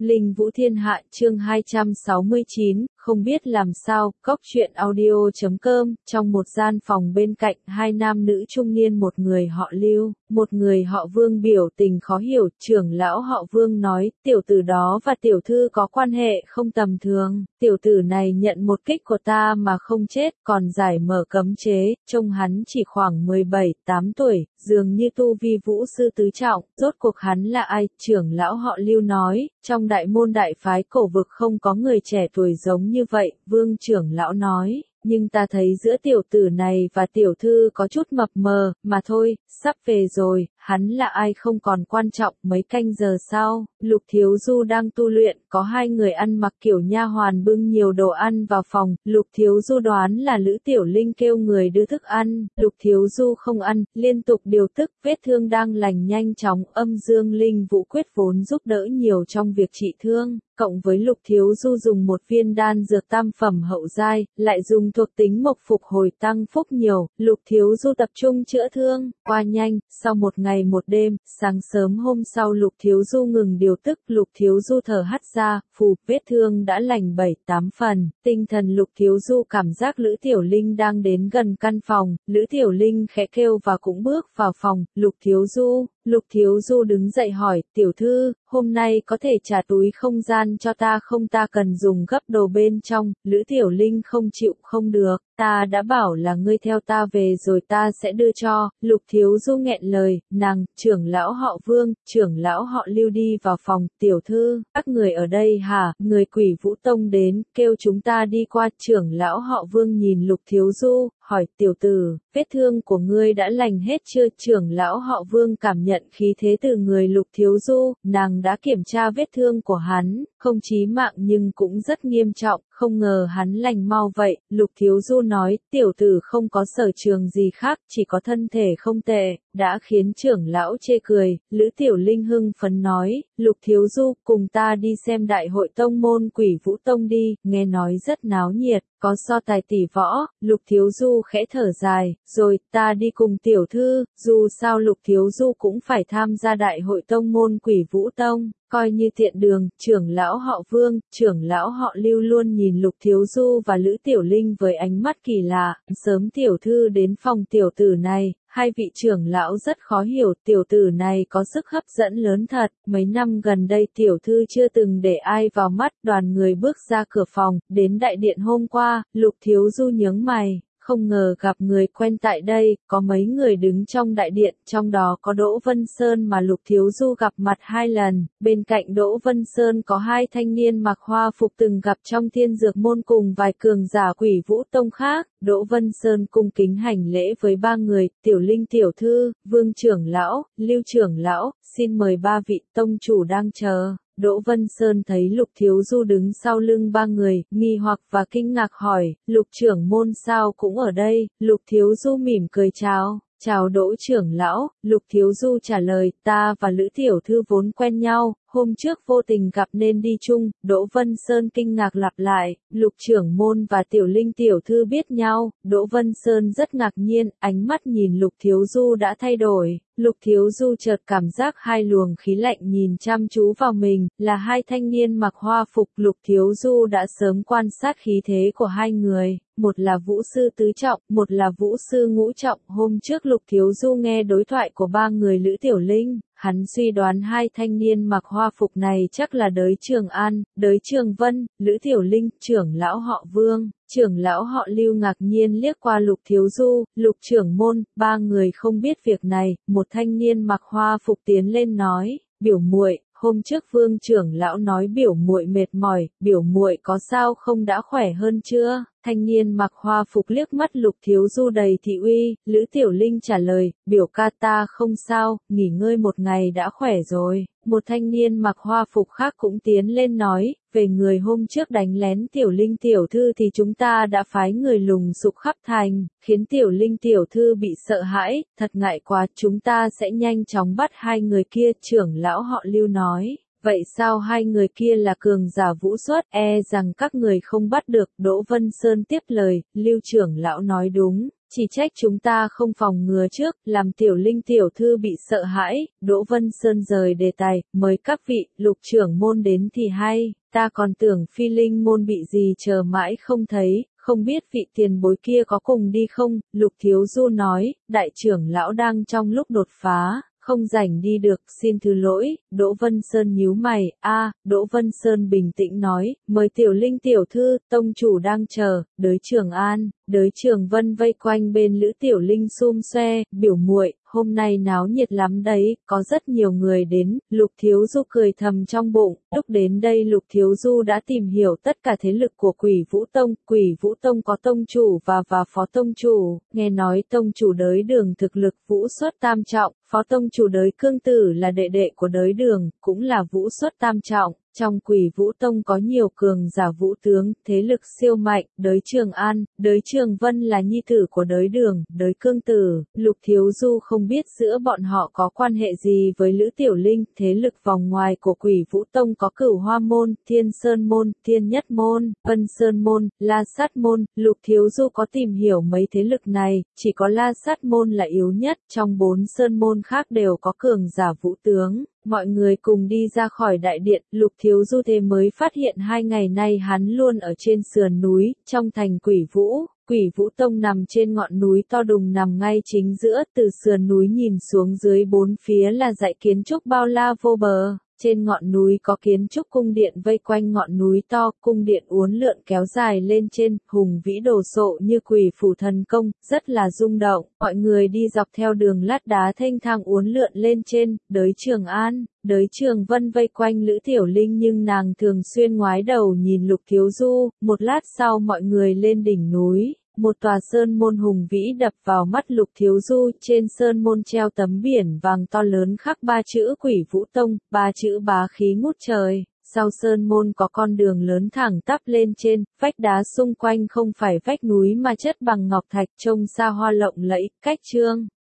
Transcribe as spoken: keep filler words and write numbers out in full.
Linh Vũ Thiên Hạ chương hai trăm sáu mươi chín, không biết làm sao, cốc truyện audio chấm com, trong một gian phòng bên cạnh, hai nam nữ trung niên một người họ Lưu, một người họ Vương biểu tình khó hiểu, trưởng lão họ Vương nói, tiểu tử đó và tiểu thư có quan hệ không tầm thường, tiểu tử này nhận một kích của ta mà không chết, còn giải mở cấm chế, trông hắn chỉ khoảng mười bảy, tám tuổi, dường như tu vi vũ sư tứ trọng, rốt cuộc hắn là ai, trưởng lão họ Lưu nói, trong đại môn đại phái cổ vực không có người trẻ tuổi giống như vậy, Vương trưởng lão nói, nhưng ta thấy giữa tiểu tử này và tiểu thư có chút mập mờ, mà thôi, sắp về rồi, hắn là ai không còn quan trọng, mấy canh giờ sau, Lục Thiếu Du đang tu luyện, có hai người ăn mặc kiểu nha hoàn bưng nhiều đồ ăn vào phòng, Lục Thiếu Du đoán là Lữ Tiểu Linh kêu người đưa thức ăn, Lục Thiếu Du không ăn, liên tục điều tức, vết thương đang lành nhanh chóng, âm dương linh vũ quyết vốn giúp đỡ nhiều trong việc trị thương. Cộng với Lục Thiếu Du dùng một viên đan dược tam phẩm hậu giai, lại dùng thuộc tính mộc phục hồi tăng phúc nhiều, Lục Thiếu Du tập trung chữa thương, qua nhanh, sau một ngày một đêm, sáng sớm hôm sau Lục Thiếu Du ngừng điều tức, Lục Thiếu Du thở hắt ra, phù, vết thương đã lành bảy tám phần, tinh thần Lục Thiếu Du cảm giác Lữ Tiểu Linh đang đến gần căn phòng, Lữ Tiểu Linh khẽ kêu và cũng bước vào phòng, Lục Thiếu Du. Lục Thiếu Du đứng dậy hỏi, tiểu thư, hôm nay có thể trả túi không gian cho ta không, ta cần dùng gấp đồ bên trong, Lữ Tiểu Linh không chịu, không được, ta đã bảo là ngươi theo ta về rồi ta sẽ đưa cho, Lục Thiếu Du nghẹn lời, nàng, trưởng lão họ Vương, trưởng lão họ Lưu đi vào phòng, tiểu thư, các người ở đây hả, người Quỷ Vũ Tông đến, kêu chúng ta đi qua, trưởng lão họ Vương nhìn Lục Thiếu Du, hỏi tiểu tử, vết thương của ngươi đã lành hết chưa, trưởng lão họ Vương cảm nhận khí thế từ người Lục Thiếu Du, nàng đã kiểm tra vết thương của hắn, không chí mạng nhưng cũng rất nghiêm trọng, không ngờ hắn lành mau vậy, Lục Thiếu Du nói, tiểu tử không có sở trường gì khác, chỉ có thân thể không tệ, đã khiến trưởng lão chê cười, Lữ Tiểu Linh hưng phấn nói, Lục Thiếu Du, cùng ta đi xem đại hội tông môn Quỷ Vũ Tông đi, nghe nói rất náo nhiệt, có so tài tỷ võ, Lục Thiếu Du khẽ thở dài, rồi, ta đi cùng tiểu thư, dù sao Lục Thiếu Du cũng phải tham gia đại hội tông môn Quỷ Vũ Tông. Coi như tiện đường, trưởng lão họ Vương, trưởng lão họ Lưu luôn nhìn Lục Thiếu Du và Lữ Tiểu Linh với ánh mắt kỳ lạ, sớm tiểu thư đến phòng tiểu tử này, hai vị trưởng lão rất khó hiểu, tiểu tử này có sức hấp dẫn lớn thật, mấy năm gần đây tiểu thư chưa từng để ai vào mắt, đoàn người bước ra cửa phòng, đến đại điện hôm qua, Lục Thiếu Du nhướng mày. Không ngờ gặp người quen tại đây, có mấy người đứng trong đại điện, trong đó có Đỗ Vân Sơn mà Lục Thiếu Du gặp mặt hai lần, bên cạnh Đỗ Vân Sơn có hai thanh niên mặc hoa phục từng gặp trong Thiên Dược Môn cùng vài cường giả Quỷ Vũ Tông khác, Đỗ Vân Sơn cung kính hành lễ với ba người, Tiểu Linh tiểu thư, Vương trưởng lão, Lưu trưởng lão, xin mời ba vị tông chủ đang chờ. Đỗ Vân Sơn thấy Lục Thiếu Du đứng sau lưng ba người, nghi hoặc và kinh ngạc hỏi, Lục trưởng môn sao cũng ở đây, Lục Thiếu Du mỉm cười chào, chào Đỗ trưởng lão, Lục Thiếu Du trả lời, ta và Lữ tiểu thư vốn quen nhau, hôm trước vô tình gặp nên đi chung, Đỗ Vân Sơn kinh ngạc lặp lại, Lục trưởng môn và Tiểu Linh tiểu thư biết nhau, Đỗ Vân Sơn rất ngạc nhiên, ánh mắt nhìn Lục Thiếu Du đã thay đổi. Lục Thiếu Du chợt cảm giác hai luồng khí lạnh nhìn chăm chú vào mình, là hai thanh niên mặc hoa phục, Lục Thiếu Du đã sớm quan sát khí thế của hai người, một là vũ sư tứ trọng, một là vũ sư ngũ trọng, hôm trước Lục Thiếu Du nghe đối thoại của ba người Lữ Tiểu Linh. Hắn suy đoán hai thanh niên mặc hoa phục này chắc là Đới Trường An, Đới Trường Vân, Lữ Tiểu Linh, trưởng lão họ Vương, trưởng lão họ Lưu ngạc nhiên liếc qua Lục Thiếu Du, Lục trưởng môn, ba người không biết việc này, một thanh niên mặc hoa phục tiến lên nói, biểu muội, hôm trước Vương trưởng lão nói biểu muội mệt mỏi, biểu muội có sao không, đã khỏe hơn chưa? Thanh niên mặc hoa phục liếc mắt Lục Thiếu Du đầy thị uy, Lữ Tiểu Linh trả lời, biểu ca ta không sao, nghỉ ngơi một ngày đã khỏe rồi. Một thanh niên mặc hoa phục khác cũng tiến lên nói, về người hôm trước đánh lén Tiểu Linh tiểu thư thì chúng ta đã phái người lùng sục khắp thành, khiến Tiểu Linh tiểu thư bị sợ hãi, thật ngại quá, chúng ta sẽ nhanh chóng bắt hai người kia, trưởng lão họ Lưu nói. Vậy sao hai người kia là cường giả vũ xuất, e rằng các người không bắt được, Đỗ Vân Sơn tiếp lời, Lưu trưởng lão nói đúng, Chỉ trách chúng ta không phòng ngừa trước, làm Tiểu Linh tiểu thư bị sợ hãi. Đỗ Vân Sơn rời đề tài, mời các vị, Lục trưởng môn đến thì hay, ta còn tưởng Phi Linh môn bị gì chờ mãi không thấy, không biết vị tiền bối kia có cùng đi không. Lục Thiếu Du nói, đại trưởng lão đang trong lúc đột phá, không rảnh đi được, xin thứ lỗi. Đỗ Vân Sơn nhíu mày, a, Đỗ Vân Sơn bình tĩnh nói, mời Tiểu Linh tiểu thư, tông chủ đang chờ. Đới Trường An, Đới Trường Vân vây quanh bên Lữ Tiểu Linh xum xoe, biểu muội, hôm nay náo nhiệt lắm đấy, có rất nhiều người đến. Lục Thiếu Du cười thầm trong bụng, lúc đến đây Lục Thiếu Du đã tìm hiểu tất cả thế lực của Quỷ Vũ Tông. Quỷ Vũ Tông có tông chủ và và phó tông chủ, nghe nói tông chủ Đới Đường thực lực vũ xuất tam trọng, phó tông chủ Đới Cương Tử là đệ đệ của Đới Đường, cũng là vũ xuất tam trọng. Trong Quỷ Vũ Tông có nhiều cường giả vũ tướng, thế lực siêu mạnh. Đới Trường An, Đới Trường Vân là nhi tử của Đới Đường, Đới Cương Tử. Lục Thiếu Du không biết giữa bọn họ có quan hệ gì với Lữ Tiểu Linh. Thế lực vòng ngoài của Quỷ Vũ Tông có Cửu Hoa Môn, Thiên Sơn Môn, Thiên Nhất Môn, Vân Sơn Môn, La Sát Môn. Lục Thiếu Du có tìm hiểu mấy thế lực này, chỉ có La Sát Môn là yếu nhất, trong bốn sơn môn khác đều có cường giả vũ tướng. Mọi người cùng đi ra khỏi đại điện, Lục Thiếu Du thế mới phát hiện hai ngày nay hắn luôn ở trên sườn núi, trong thành Quỷ Vũ. Quỷ Vũ Tông nằm trên ngọn núi to đùng nằm ngay chính giữa, từ sườn núi nhìn xuống dưới bốn phía là dãy kiến trúc bao la vô bờ. Trên ngọn núi có kiến trúc cung điện vây quanh ngọn núi to, cung điện uốn lượn kéo dài lên trên, hùng vĩ đồ sộ như Quỷ Phủ Thần Công, rất là rung động. Mọi người đi dọc theo đường lát đá thênh thang uốn lượn lên trên. Đới Trường An, Đới Trường Vân vây quanh Lữ Tiểu Linh nhưng nàng thường xuyên ngoái đầu nhìn Lục Thiếu Du. Một lát sau mọi người lên đỉnh núi. Một tòa sơn môn hùng vĩ đập vào mắt Lục Thiếu Du, trên sơn môn treo tấm biển vàng to lớn khắc ba chữ Quỷ Vũ Tông, ba chữ bá khí ngút trời. Sau sơn môn có con đường lớn thẳng tắp lên trên, vách đá xung quanh không phải vách núi mà chất bằng ngọc thạch, trông xa hoa lộng lẫy, cách trương.